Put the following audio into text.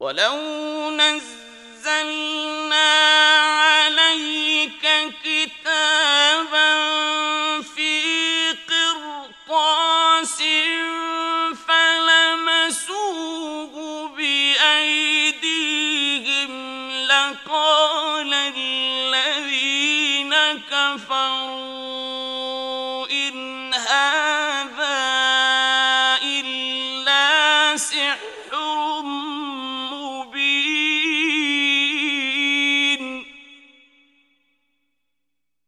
ولو نزلنا عليك كتابا في قرطاس فلمسوه بأيديهم لقال الذين كفروا